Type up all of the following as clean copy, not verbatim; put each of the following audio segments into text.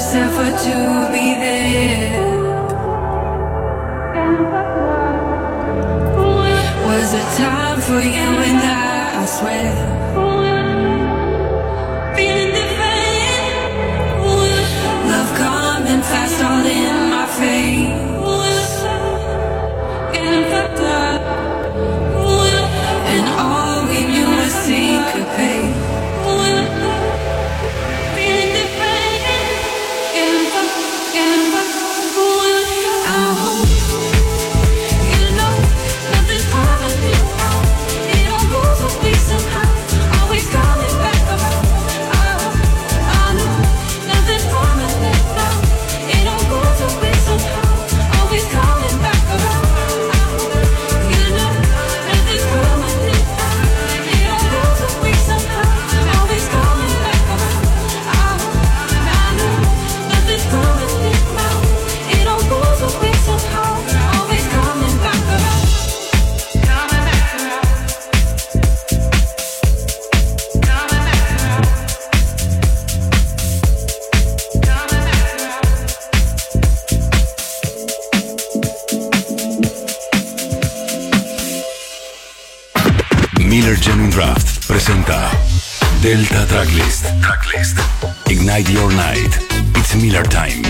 effort to be there. Was a time for you and I swear. Feeling different. Love coming fast, all in my face. Getting fucked up. And all we knew was syncopate. Feeling different. Getting fucked, getting fucked. I hope you know nothing's permanent. It all goes away somehow. Always coming back around. I know nothing's permanent now. It all goes away somehow. Always coming back around. You know nothing's permanent. It all goes away somehow. Always coming back around. I know nothing's permanent now. It all goes away somehow. Always coming back around. Coming back around. Coming back around. Coming back around. Miller Genuine Draft presenta Delta Tracklist. Ignite your night. It's Miller time.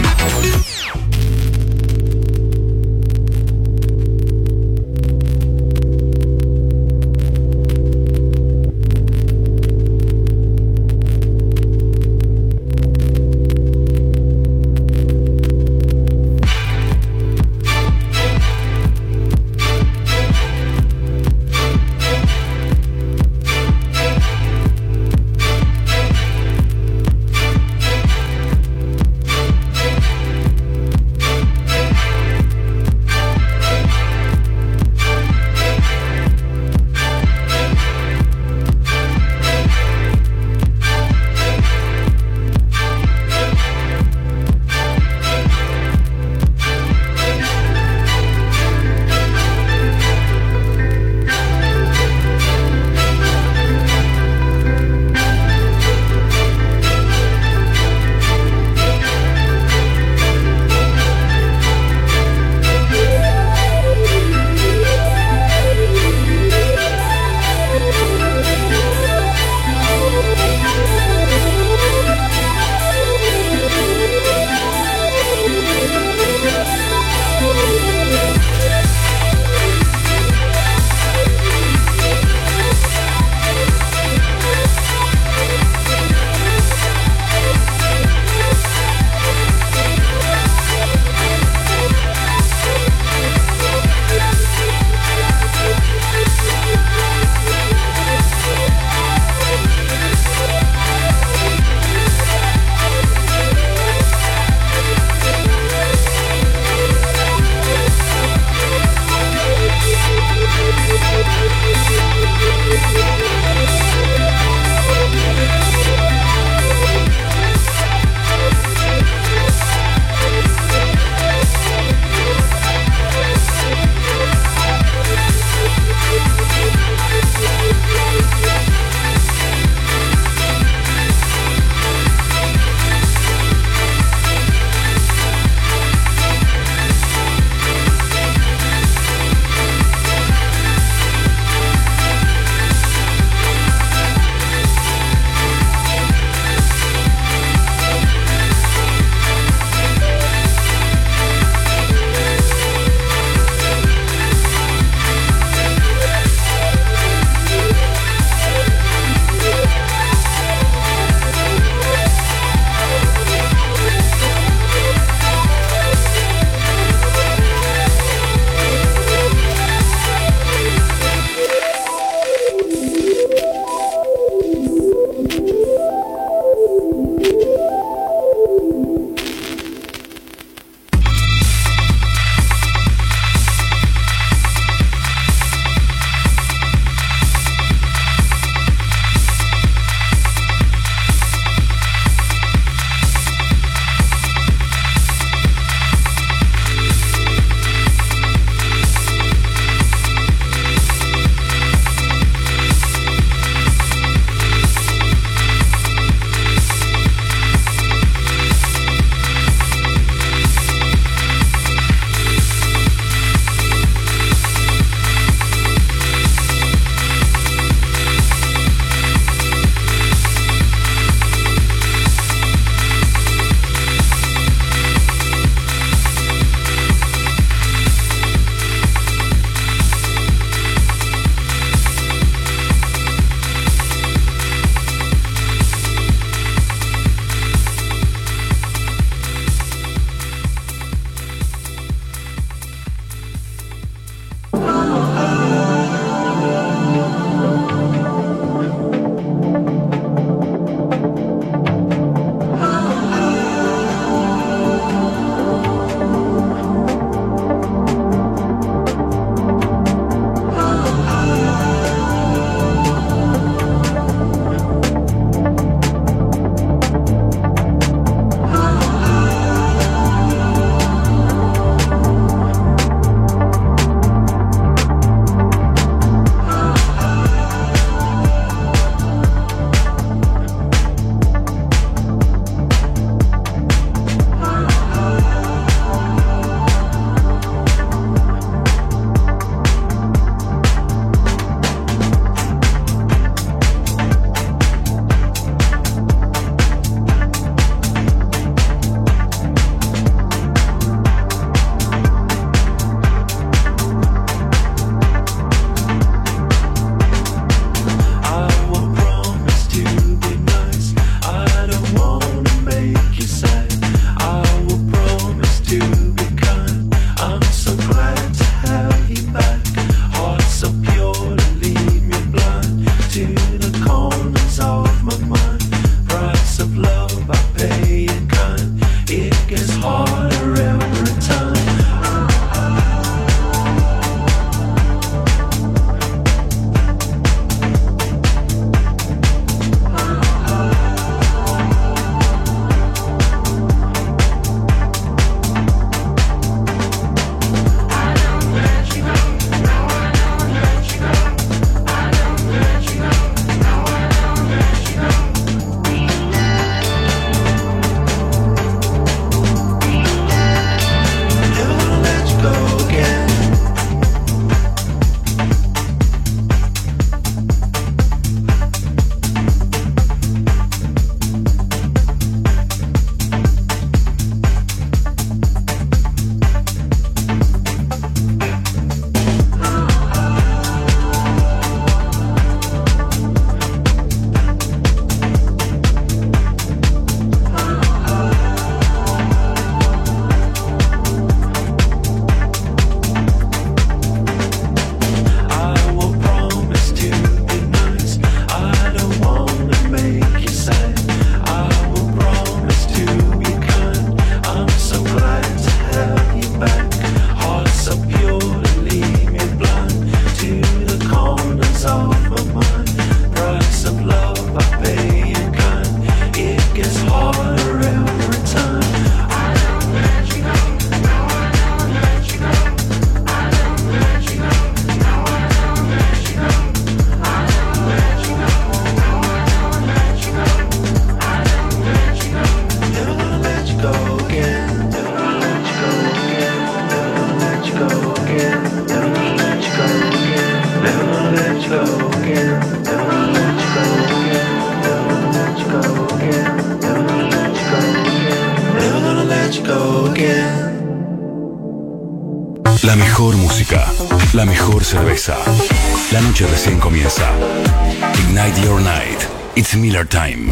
La mejor música, la mejor cerveza. La noche recién comienza. Ignite your night. It's Miller Time.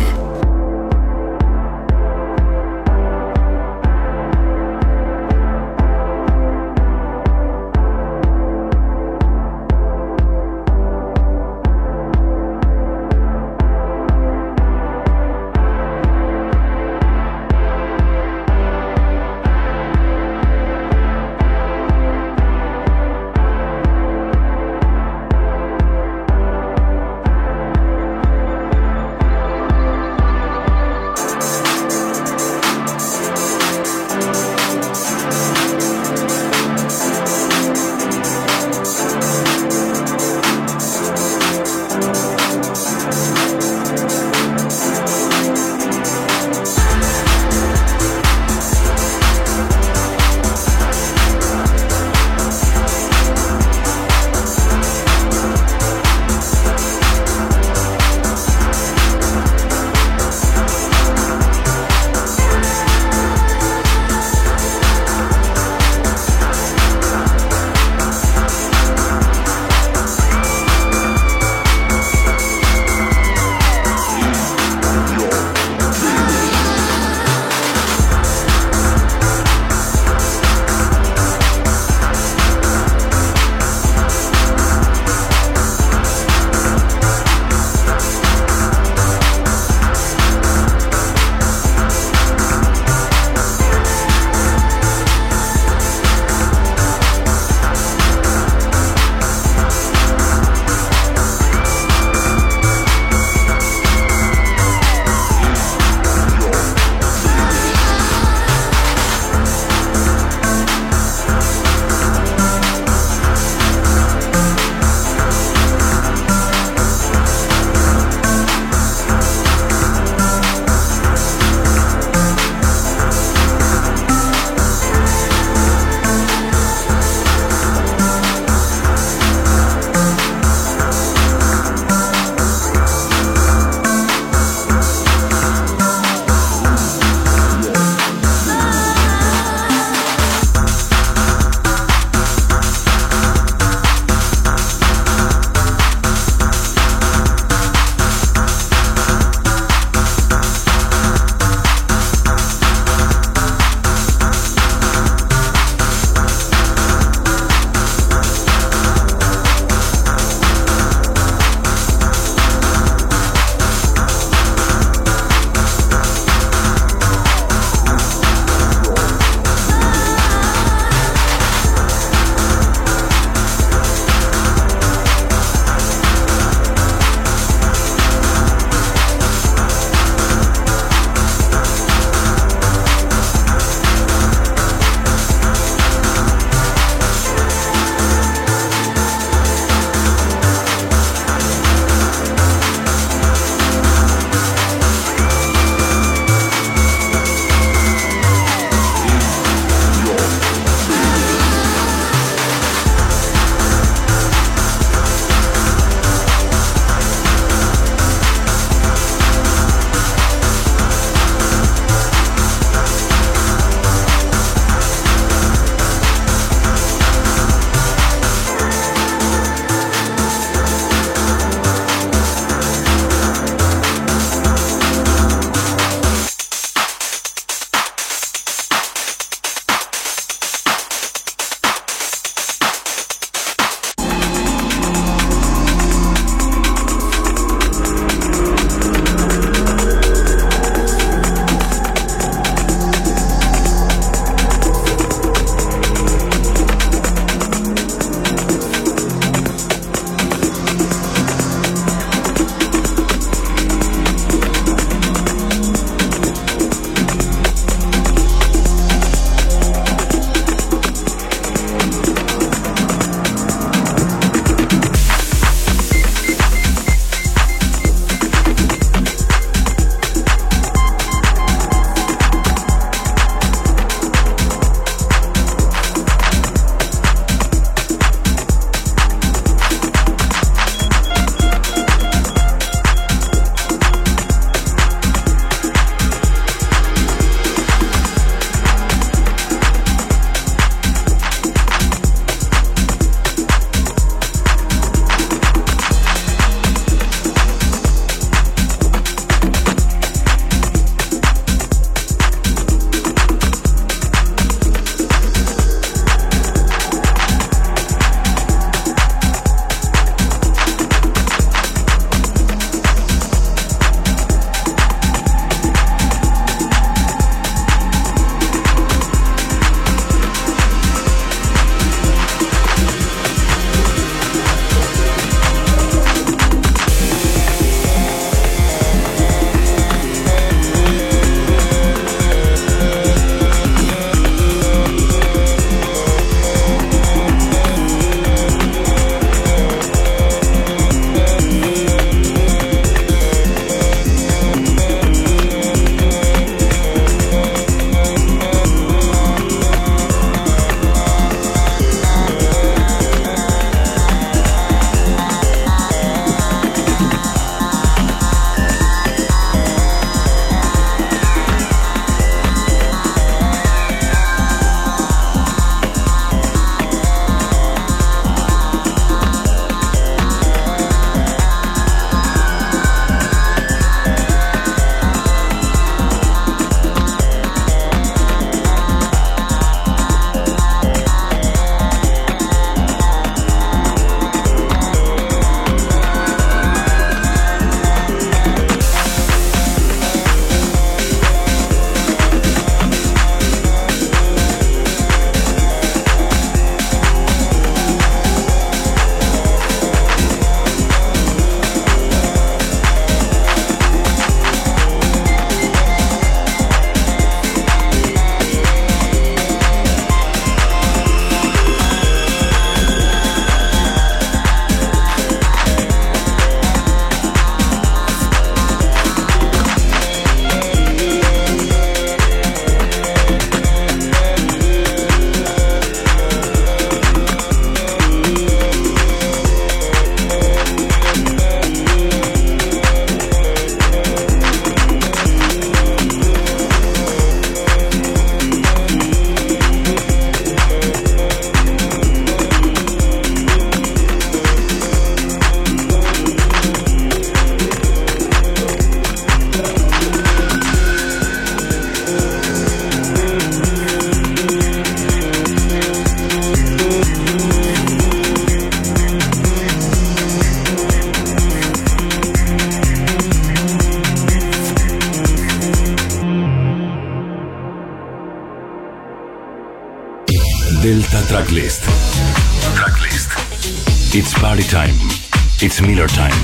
Delta Tracklist. Tracklist. It's party time. It's Miller time.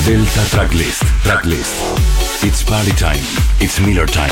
Delta Tracklist. Tracklist. It's party time. It's Miller time.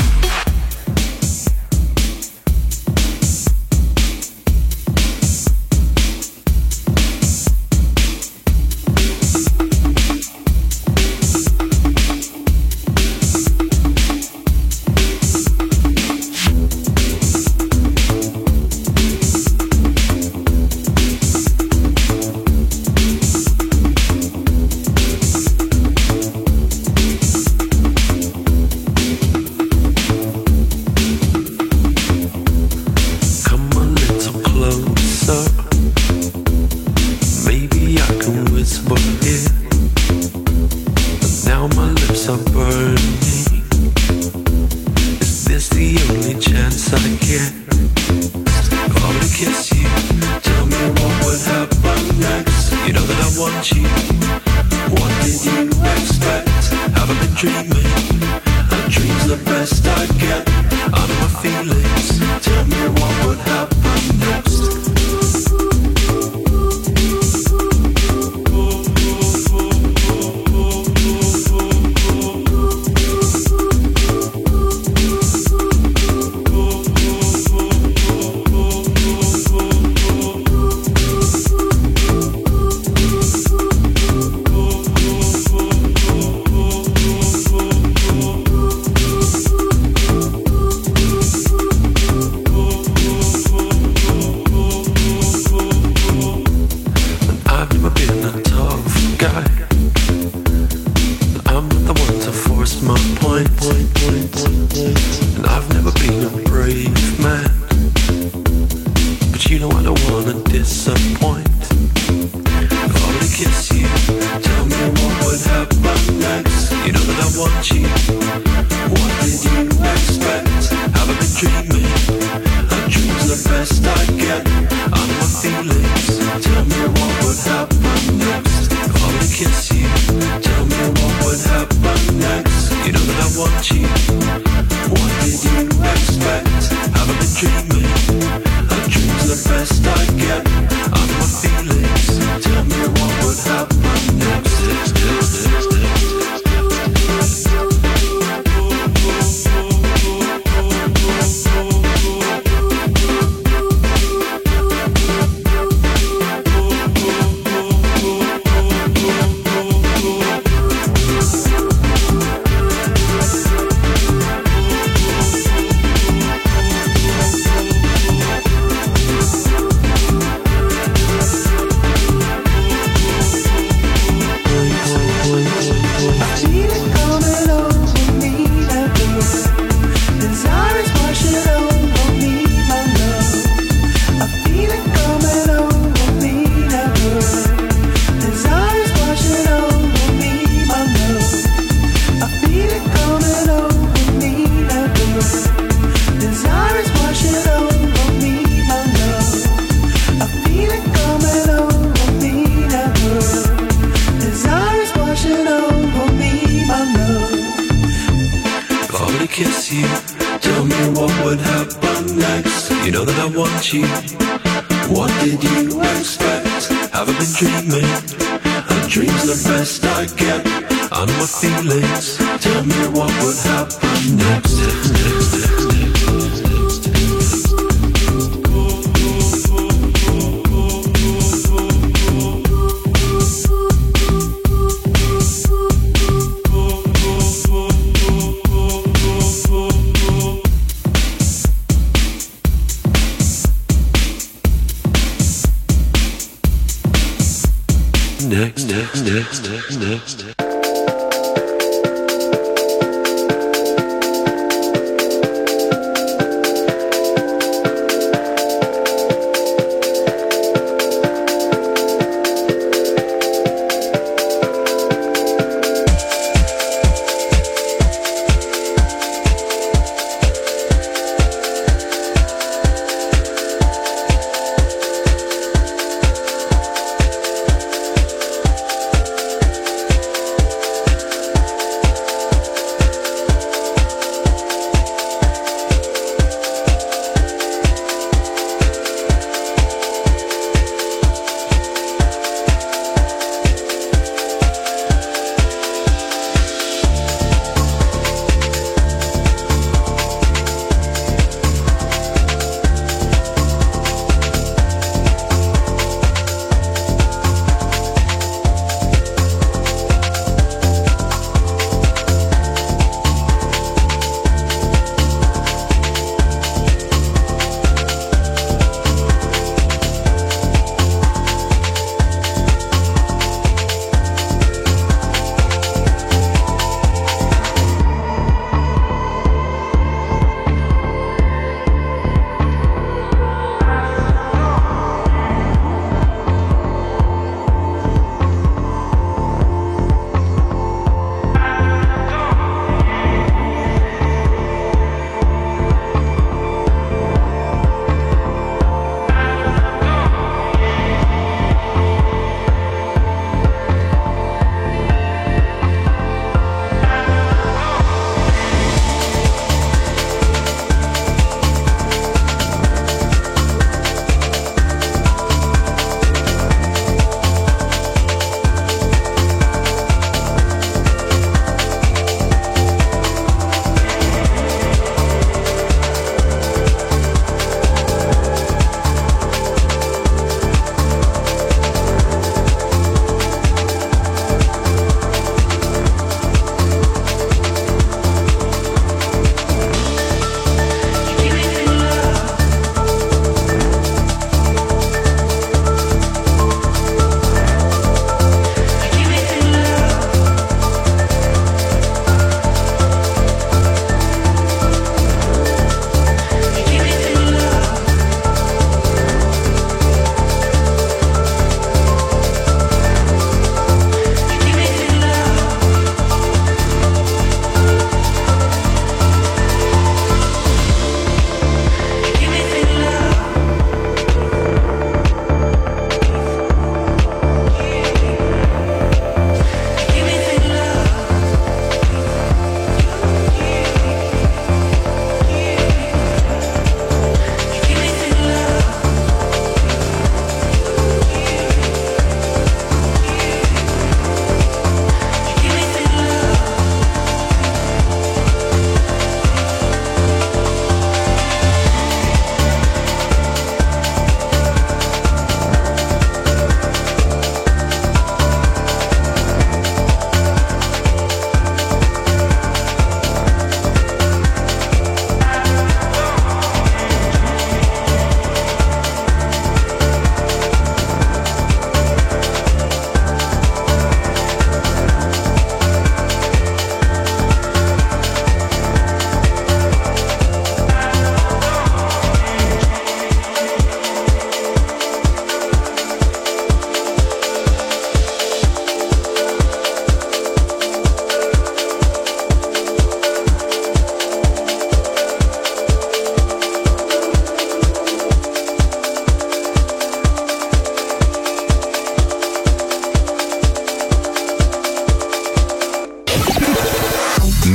Next.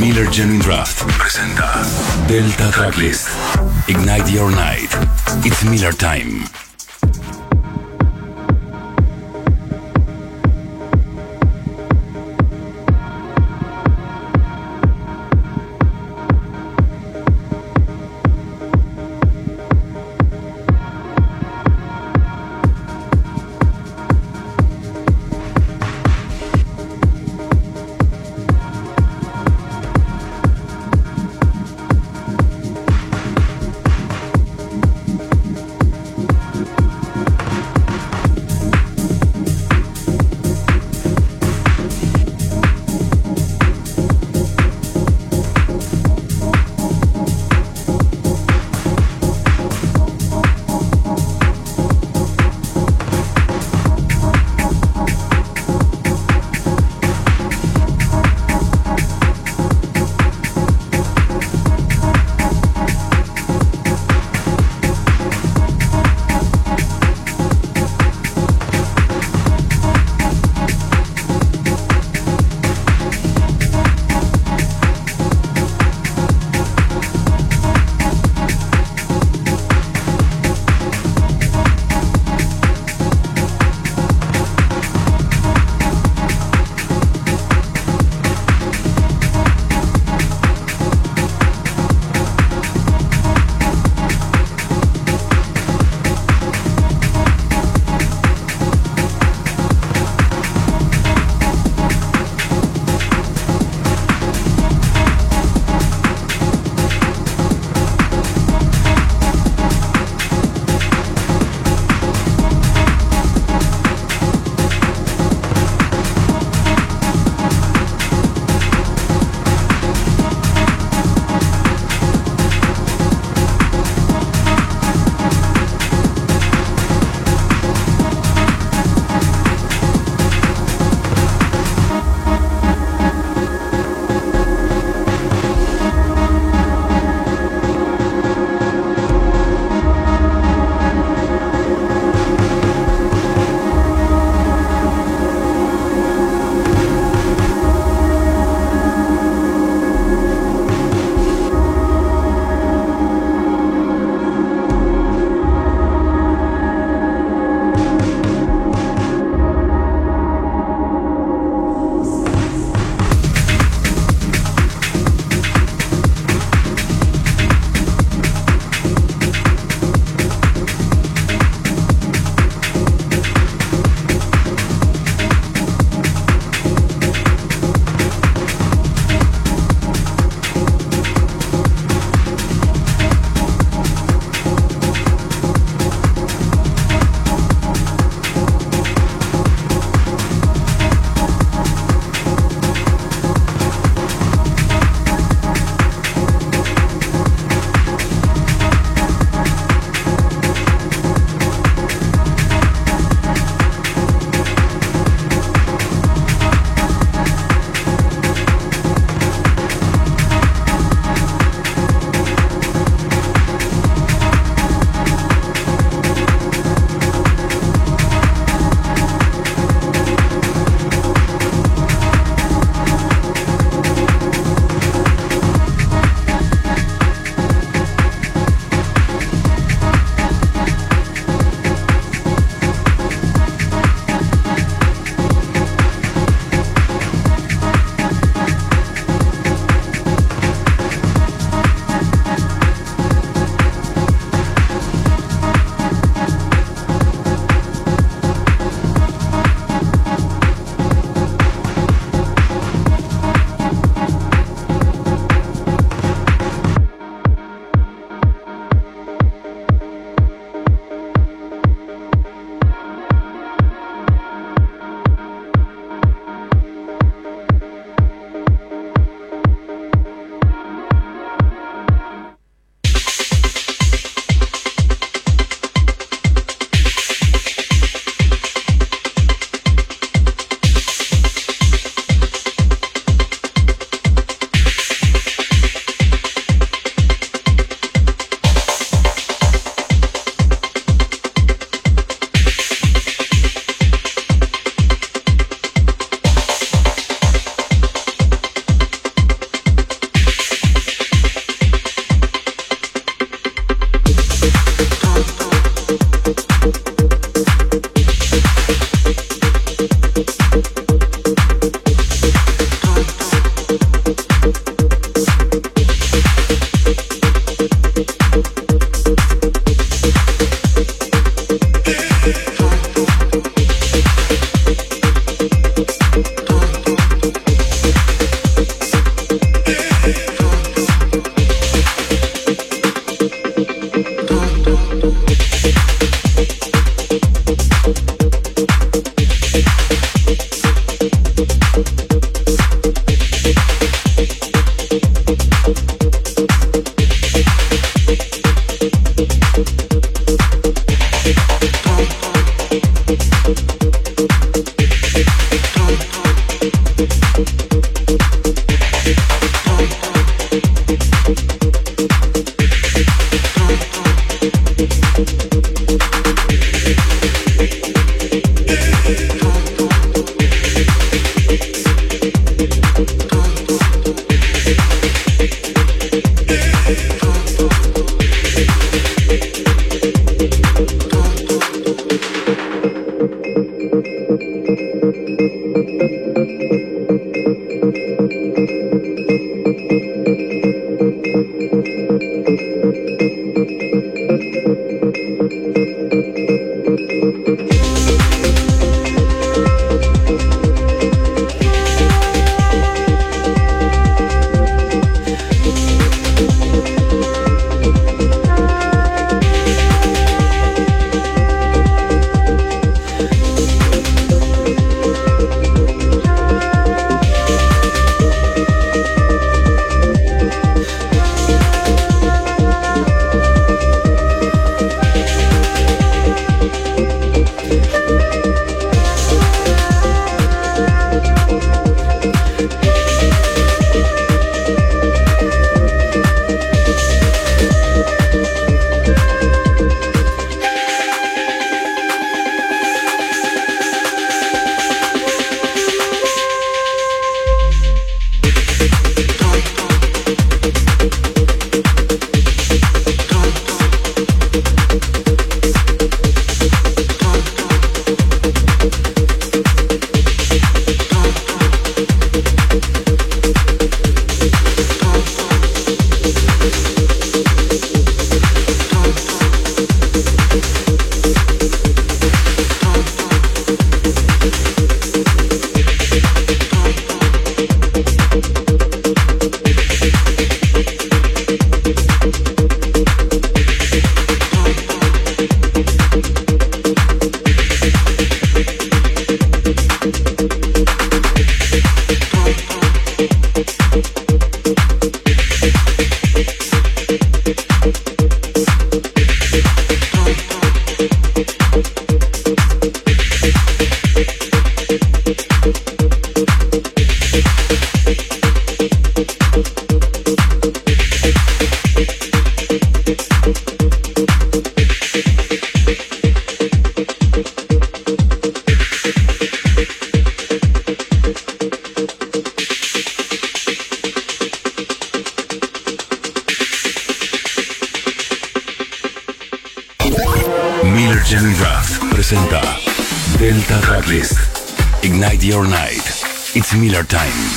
Miller Genuine Draft presenta Delta Tracklist. Ignite your night. It's Miller time. Jenny Draft presenta Delta Tracklist. Ignite your night. It's Miller Time.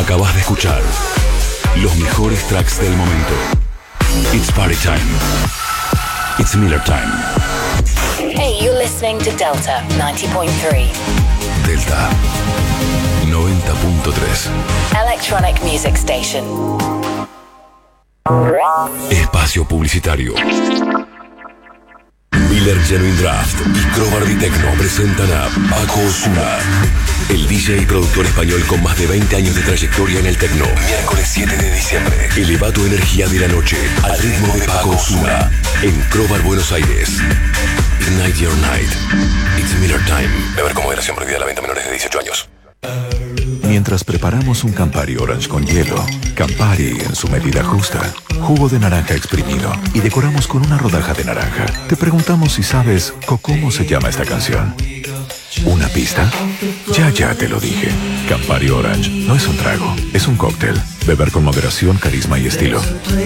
Acabas de escuchar los mejores tracks del momento. It's party time. It's Miller time. Hey, you're listening to Delta 90.3. Delta 90.3. Electronic Music Station. Espacio publicitario. Miller Genuine Draft y Crowbar Techno presentan a Paco Osuna, el DJ y productor español con más de 20 años de trayectoria en el techno. Miércoles 7 de diciembre. Eleva tu energía de la noche al ritmo de Paco Osuna en Crowbar, Buenos Aires. Ignite Your Night. It's Miller Time. Beber con moderación, prohibida la venta a menores de 18 años. Mientras preparamos un Campari Orange con hielo, Campari en su medida justa, jugo de naranja exprimido y decoramos con una rodaja de naranja, te preguntamos si sabes cómo se llama esta canción. ¿Una pista? Ya te lo dije. Campari Orange no es un trago, es un cóctel. Beber con moderación, carisma y estilo.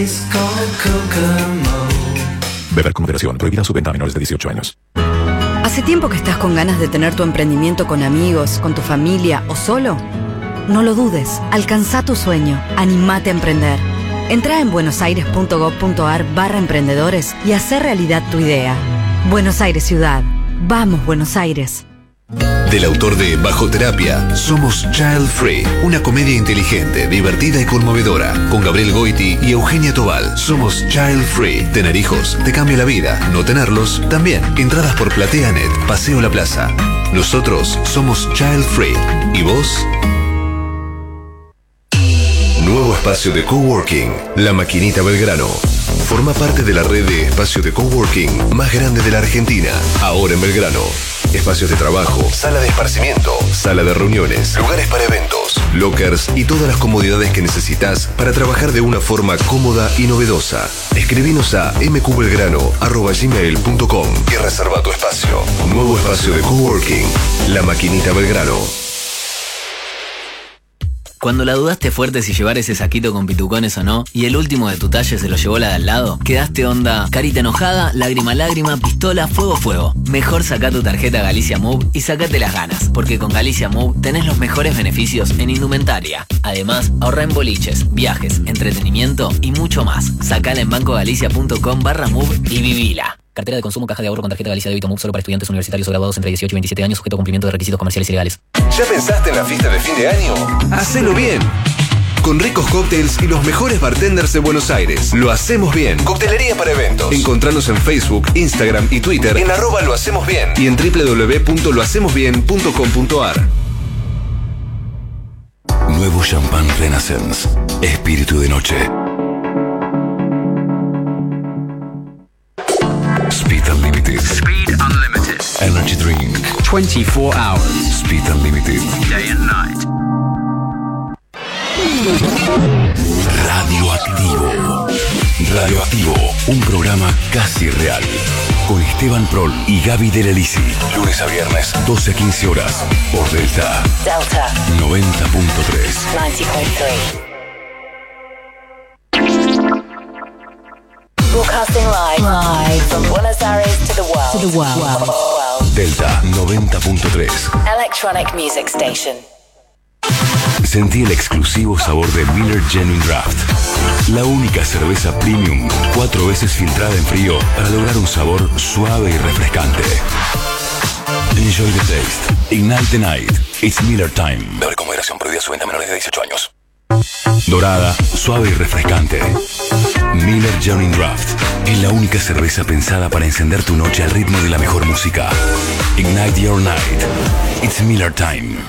Beber con moderación, prohibida su venta a menores de 18 años. ¿Hace tiempo que estás con ganas de tener tu emprendimiento con amigos, con tu familia o solo? No lo dudes, alcanza tu sueño, animate a emprender. Entra en buenosaires.gov.ar/emprendedores y hacer realidad tu idea. Buenos Aires Ciudad. Vamos, Buenos Aires. Del autor de Bajo Terapia, somos Child Free, una comedia inteligente, divertida y conmovedora, con Gabriel Goiti y Eugenia Tobal. Somos Child Free. Tener hijos te cambia la vida, no tenerlos también. Entradas por PlateaNet, Paseo La Plaza. Nosotros somos Child Free. ¿Y vos? Nuevo espacio de coworking, La Maquinita Belgrano. Forma parte de la red de espacios de coworking más grande de la Argentina, ahora en Belgrano. Espacios de trabajo, sala de esparcimiento, sala de reuniones, lugares para eventos, lockers y todas las comodidades que necesitas para trabajar de una forma cómoda y novedosa. Escribinos a mqbelgrano@gmail.com y reserva tu espacio. Nuevo espacio de coworking, La Maquinita Belgrano. Cuando la dudaste fuerte si llevar ese saquito con pitucones o no, y el último de tu talle se lo llevó la de al lado, quedaste onda carita enojada, lágrima, pistola, fuego. Mejor saca tu tarjeta Galicia Move y sacate las ganas, porque con Galicia Move tenés los mejores beneficios en indumentaria. Además, ahorra en boliches, viajes, entretenimiento y mucho más. Sacala en bancogalicia.com/move y vivila. Cartera de consumo, caja de ahorro con tarjeta Galicia Débito Move solo para estudiantes universitarios o graduados entre 18 y 27 años, sujeto a cumplimiento de requisitos comerciales y legales. ¿Ya pensaste en la fiesta de fin de año? ¡Hacelo bien! Con ricos cócteles y los mejores bartenders de Buenos Aires. Lo hacemos bien. Coctelería para eventos. Encontranos en Facebook, Instagram y Twitter en @lohacemosbien y en www.lohacemosbien.com.ar. Nuevo Champagne Renaissance. Espíritu de noche. Speed Unlimited. Speed Unlimited. Energy Drink. 24 hours. Speed Unlimited. Day and night. Radioactivo. Radioactivo. Un programa casi real. Con Esteban Prol y Gaby de Lelisi. Lunes a viernes, 12 a 15 horas. Por Delta. Delta 90.3. 90.3. Broadcasting live from Buenos Aires to the world. Delta 90.3. Electronic Music Station. Sentí el exclusivo sabor de Miller Genuine Draft. La única cerveza premium 4 veces filtrada en frío para lograr un sabor suave y refrescante. Enjoy the taste. Ignite the night. It's Miller time. Beber con moderación, prohibida su venta a menores de 18 años. Dorada, suave y refrescante. Miller Genuine Draft es la única cerveza pensada para encender tu noche al ritmo de la mejor música. Ignite your night. It's Miller time.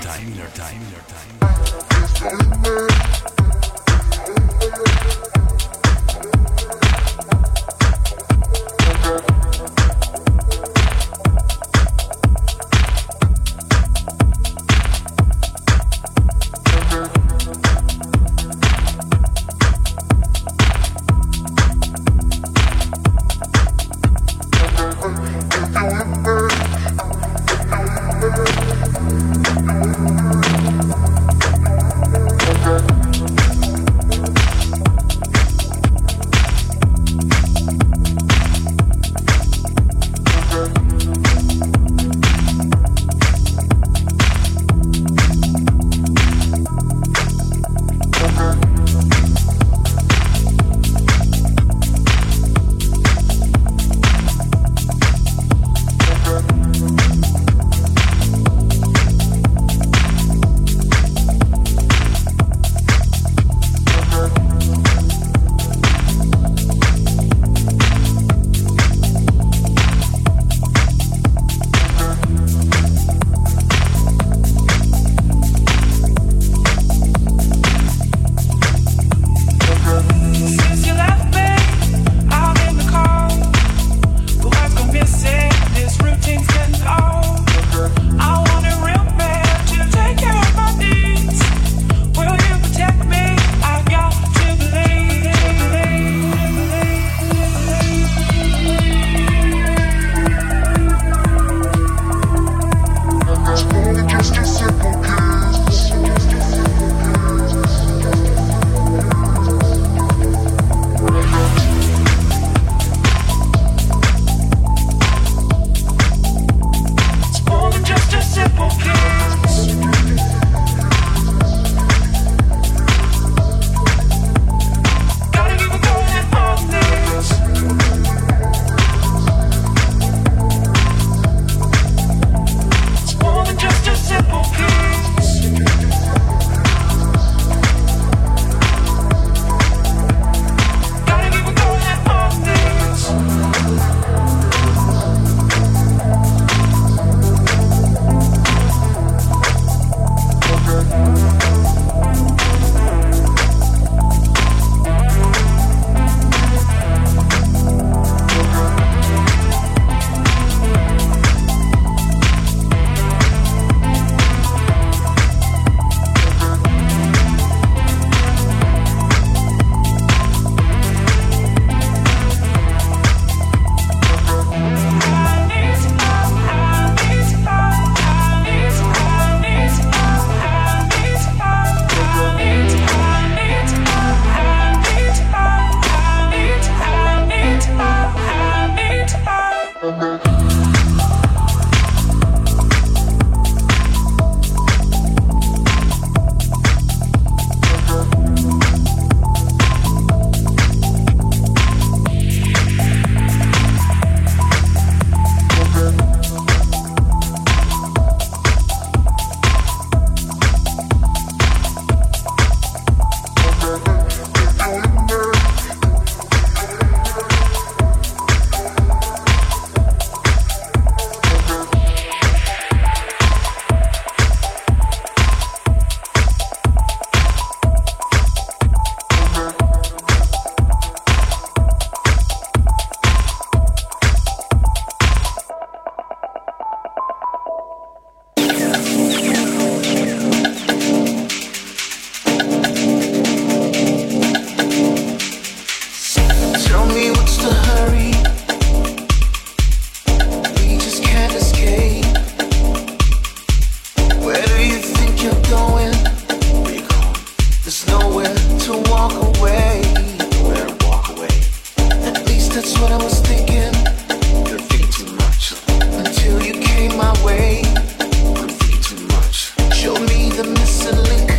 nowhere to walk away. Nowhere to walk away. At least that's what I was thinking. You're thinking too much. Until you came my way. I'm thinking too much. Showed me the missing link.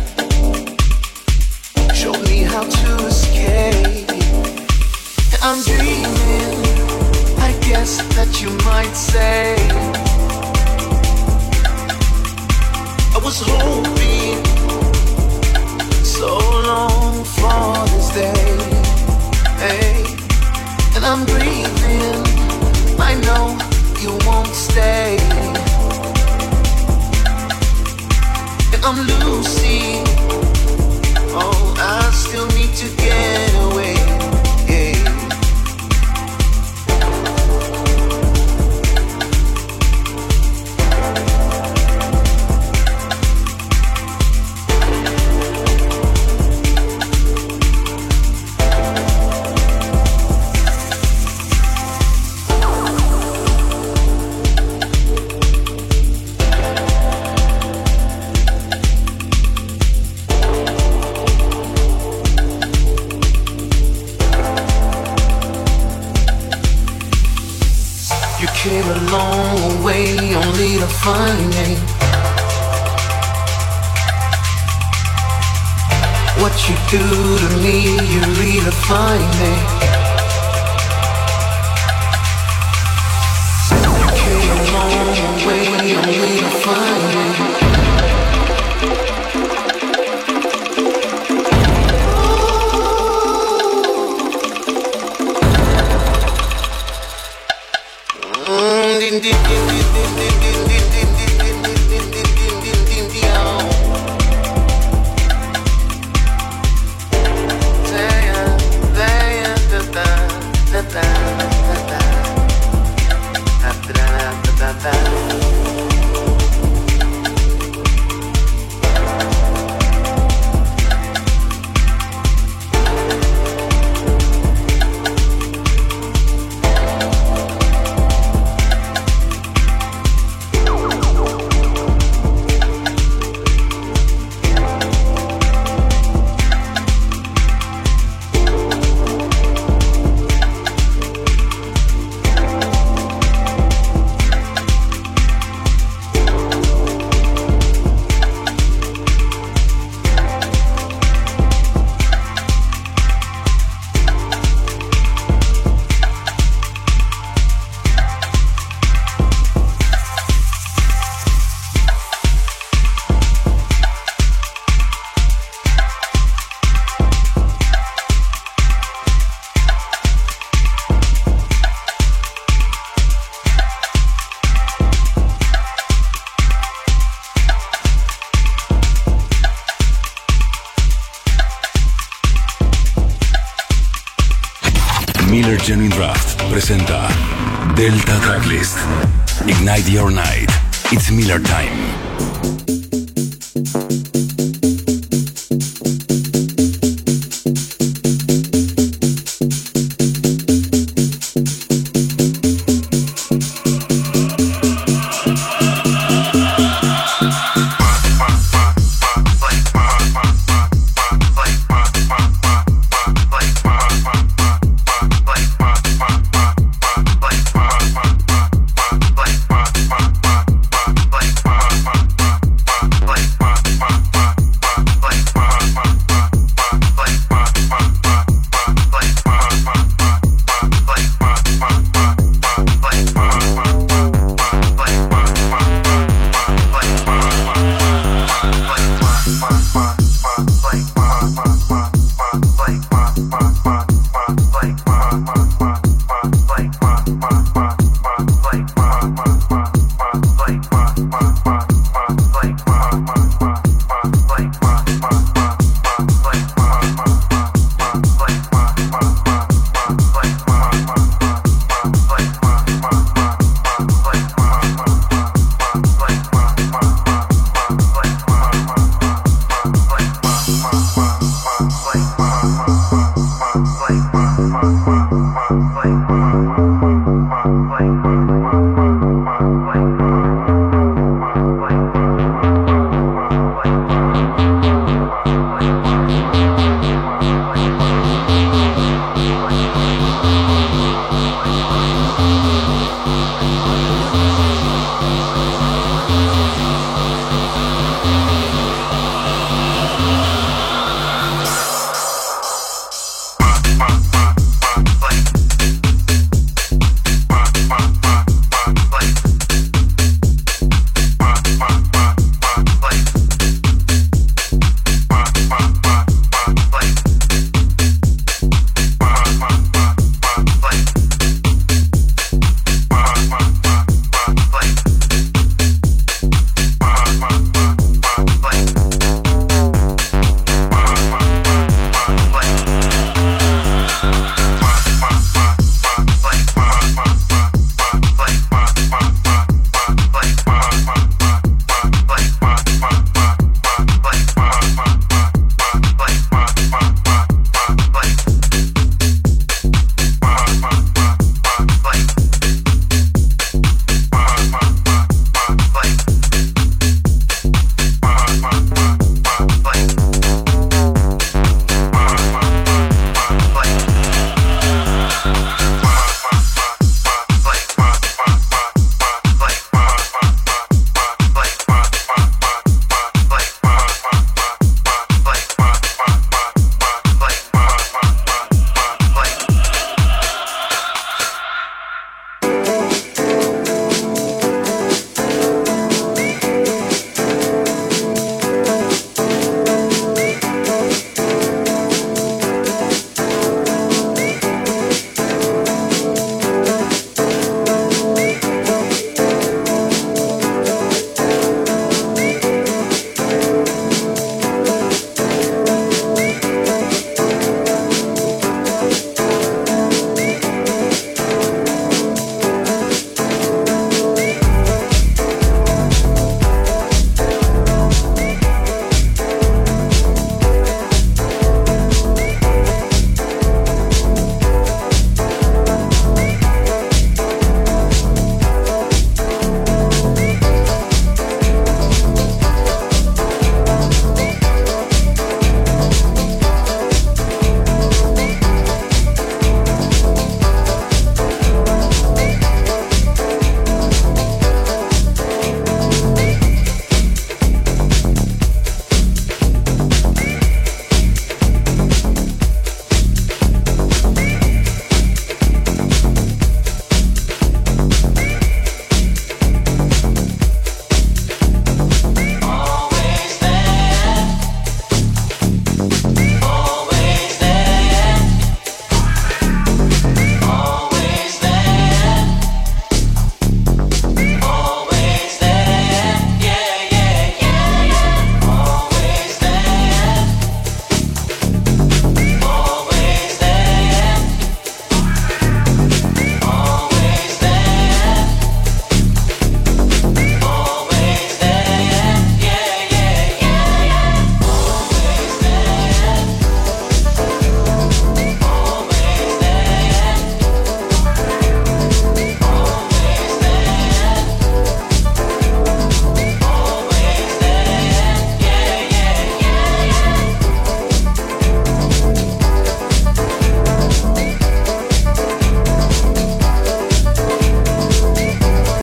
Showed me how to escape. I'm dreaming, I guess that you might say. I was hoping so long for this day, hey. And I'm breathing, I know you won't stay. And I'm losing, oh, I still need to get away, yeah. Came a long way only to find me. What you do to me, you redefine me. You came a long way only to find me. Miller Genuine Draft presenta Delta Tracklist. Ignite your night. It's Miller time.